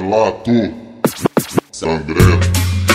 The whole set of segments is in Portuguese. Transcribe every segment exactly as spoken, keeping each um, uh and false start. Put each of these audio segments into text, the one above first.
Relato sangrento.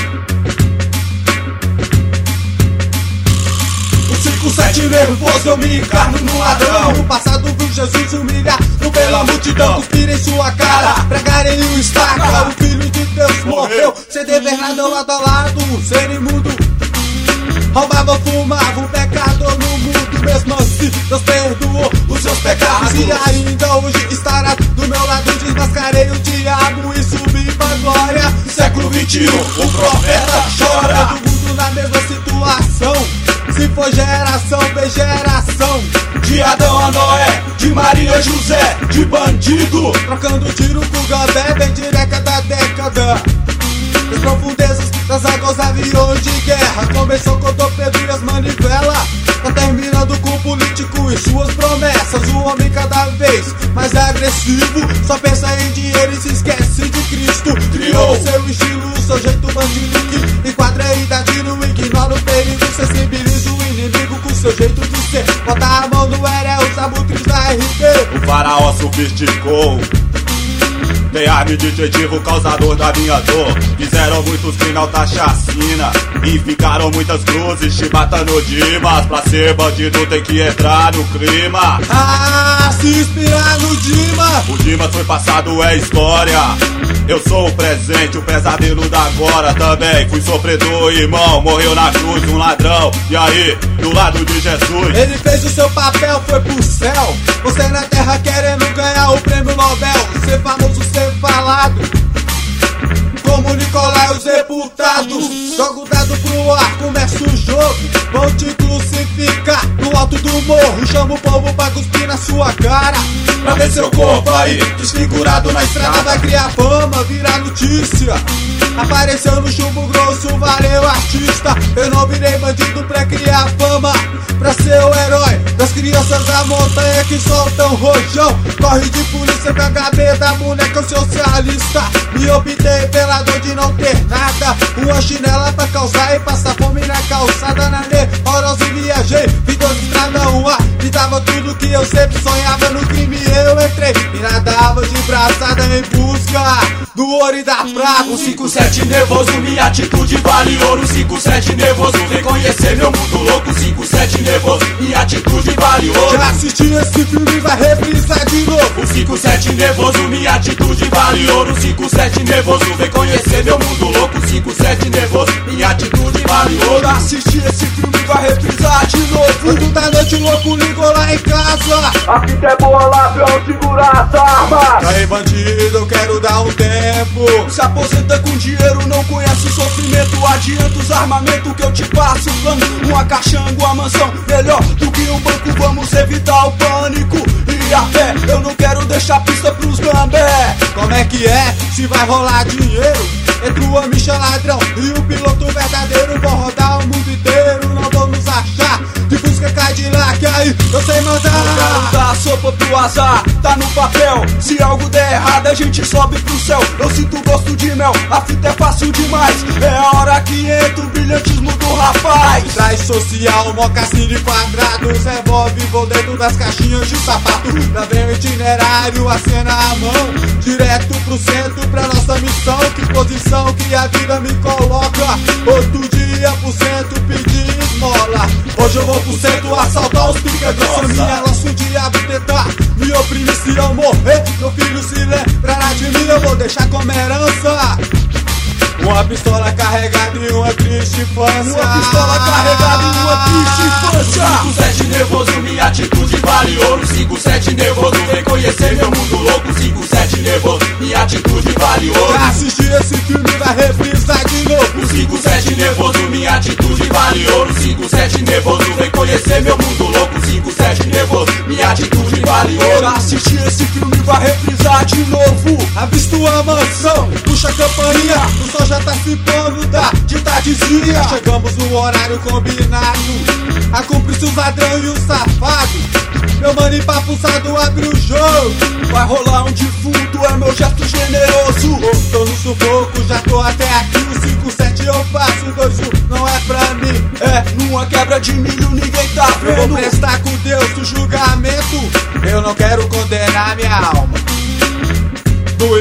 O cinco sete nervoso, eu me encarno no ladrão. No passado viu Jesus humilhado pela multidão. Cuspir em sua cara, pregarem o estaca. O filho de Deus morreu, sem dever nada lado a lado. Ser imundo, roubava, fumava, um pecador no mundo. Mesmo assim, Deus perdoou os seus pecados. E ainda hoje estará do meu lado. Desmascarei o diabo e subi pra glória. Século vinte e um, o profeta chora. Todo mundo na mesma situação. Se for geração, vem geração. De Adão a Noé, de Maria a José, de bandido trocando tiro com gambé, vem de década a década. As profundezas das águas, aviões de guerra. Começou com o Pedro e as manivelas, tá terminando com o político e suas promessas. O homem cada vez mais agressivo, só pensa em dinheiro e se esquece de Cristo. Criou seu estilo, seu jeito bandido que enquadra a idade, não ignora o perigo, sensibiliza o inimigo com seu jeito de ser. Bota a mão no Erel, os abutres da R D. O faraó sofisticou, tem arma de objetivo, causador da minha dor. Fizeram muitos crimes, alta chacina, e ficaram muitas cruzes te matando Dimas. Pra ser bandido tem que entrar no clima. Ah, se inspirar no Dimas. O Dimas foi passado, é história. Eu sou o presente, o pesadelo da agora. Também fui sofredor, irmão, morreu na cruz um ladrão. E aí, do lado de Jesus, ele fez o seu papel, foi pro céu. Você na terra querendo ganhar o prêmio Nobel. Ser famoso, ser falado, como Nicolai e os deputados. Jogo dado pro ar, começa o jogo. Vão te crucificar no alto do morro. Chama o povo pra cuspir na sua cara, pra ver seu corpo aí desfigurado na estrada. Vai criar fama, virar notícia. Apareceu no chumbo grosso, valeu artista. Eu não virei bandido pra criar fama, pra ser o herói das crianças da montanha que soltam rojão. Corre de polícia com a H B da boneca socialista. Me obtei pela dor de não ter nada. Uma chinela pra causar e passar fome na calçada. Na neurose viajei, vi dois estrada um ar. Me dava tudo que eu sempre sonhava. No crime eu entrei e nadava de braçada em busca do ouro e da prata. O cinco sete nervoso, minha atitude vale ouro. cinco sete nervoso, vem conhecer meu mundo louco. cinco sete nervoso, minha atitude vale ouro. Já assisti esse filme, vai reprisar de novo. O cinco sete nervoso, minha atitude vale ouro. cinco sete nervoso, vem conhecer meu mundo louco. cinco sete nervoso, minha atitude vale ouro. Já assisti esse filme, vai reprisar de novo. Oito da noite, louco, ligou lá em casa. A fita é boa lá, viu? Segurar essa arma. Aí, bandido, eu quero dar um tempo. Se aposenta com dinheiro, não conhece o sofrimento. Adianta os armamentos que eu te passo. Plano, uma caixanga, uma mansão. Melhor do que um banco, vamos evitar o pânico. E a fé, eu não quero deixar pista pros gambé. Como é que é? Se vai rolar dinheiro entre o amicha ladrão e o piloto verdadeiro. Vou rodar o mundo inteiro, não vou nos achar de busca Cadillac, aí eu sei mandar. Eu quero dar sopa pro azar, tá no papel. Se algo der errado, a gente sobe pro céu. Eu sinto gosto de mel, a fita é fácil demais. É a hora que entra o brilhantismo do rapaz. Traz social, mocassine quadrados, revólver, vou dentro das caixinhas de sapato. Lá vem o itinerário, a cena à mão, direto pro centro, pra nossa missão. Que posição que a vida me coloca. Outro dia pro centro pedir esmola. Hoje eu vou pro centro assaltar os pica-grossa. Minha lança o diabo tentar me oprimir. Se eu morrer, meu filho se lembrará de mim. Eu vou deixar como herança uma pistola carregada e uma triste infância. Uma pistola carregada e uma triste infância. cinco sete nervoso, minha atitude vale ouro. cinco sete nervoso, vem conhecer meu mundo louco. cinco sete nervoso, minha atitude vale ouro. Já assisti esse filme, vai reprisar de novo. O cinco sete nervoso, minha atitude vale ouro. cinco sete nervoso, vem conhecer meu mundo louco. cinco sete nervoso, minha atitude vale ouro. Já assisti esse filme, vai reprisar de novo. Avisto a mansão, puxa a campainha, o sol já tá se pondo da de tardezinha. Chegamos no horário combinado, a cúmplice, os ladrão e o safado. Meu mano empapuçado abre o jogo. Vai rolar um defunto, é meu gesto generoso. Oh, tô no sufoco, já tô até aqui. O cinco sete eu faço, dois um não é pra mim. É, numa quebra de milho ninguém tá vendo. Eu vou prestar com Deus o julgamento. Eu não quero condenar minha alma. No inferno tem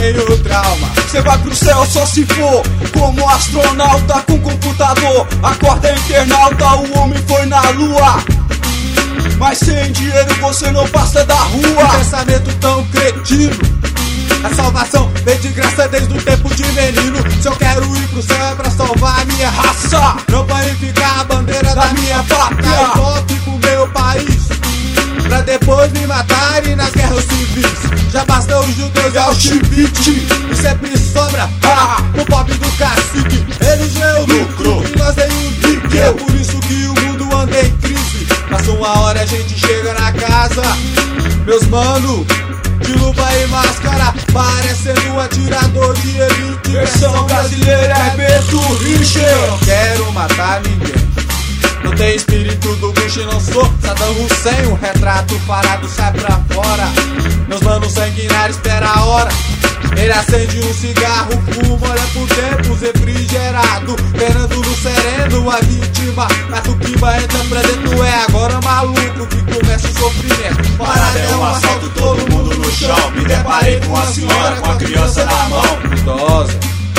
tenho trauma. Cê vai pro céu só se for como astronauta com computador. Acorda internauta, o homem foi na lua. Mas sem dinheiro você não passa da rua. Que pensamento tão cretino. A salvação vem de graça desde o tempo de menino. Se eu quero ir pro céu é pra salvar a minha raça, não panificar a bandeira da, da minha pátria. E volto pro meu país pra depois me matarem nas guerras civis. Já basta os judeus e Auschwitz, e sempre sobra ah, o pobre do cacique. Eles veem o lucro e nós nem o pique. É por isso que o mundo anda em crise. Passa uma hora e a gente chega na casa, meus mano, de luva e máscara, parecendo um atirador de elite. Versão brasileira é Beto Richer. Eu não quero matar ninguém, não tenho espírito do Bush, não sou Saddam Hussein. Um retrato parado sai pra fora. Meus manos sanguinários espera a hora. Ele acende um cigarro, fuma, olha por dentro, refrigerado, esperando no sereno a vítima. Mas o que vai entra pra dentro é agora maluco que começa o sofrimento. Parada é um assalto, todo mundo no chão. Me deparei com a senhora com a criança na mão. Idosa,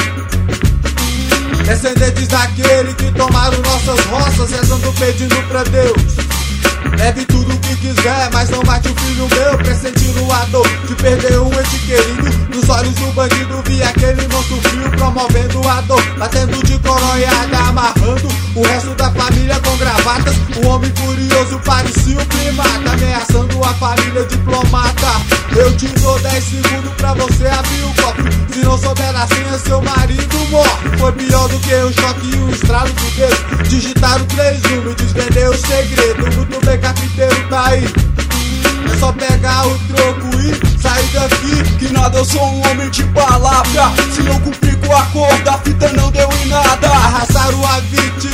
descendentes daquele que tomaram nossas roças, rezando pedindo pra Deus. Leve tudo o que quiser, mas não mate o filho meu, pressentindo a dor de perder um ente querido. Nos olhos do bandido vi aquele monstro frio, promovendo a dor, batendo de coronhada, amarrando o resto da família com gravatas. O homem furioso parecia um primata, ameaçando a família diplomata. Eu te dou dez segundos pra você abrir o cofre, se não souber a senha seu marido morre. Foi pior do que um choque e um estralo de dedo. Digitaram três números, desvendeu o segredo. Muito bem, carpinteiro tá aí, é só pegar o troco e sair daqui. Que nada, eu sou um homem de palavra. Se não cumprir com a cor da fita não deu em nada. Arrastaram a vítima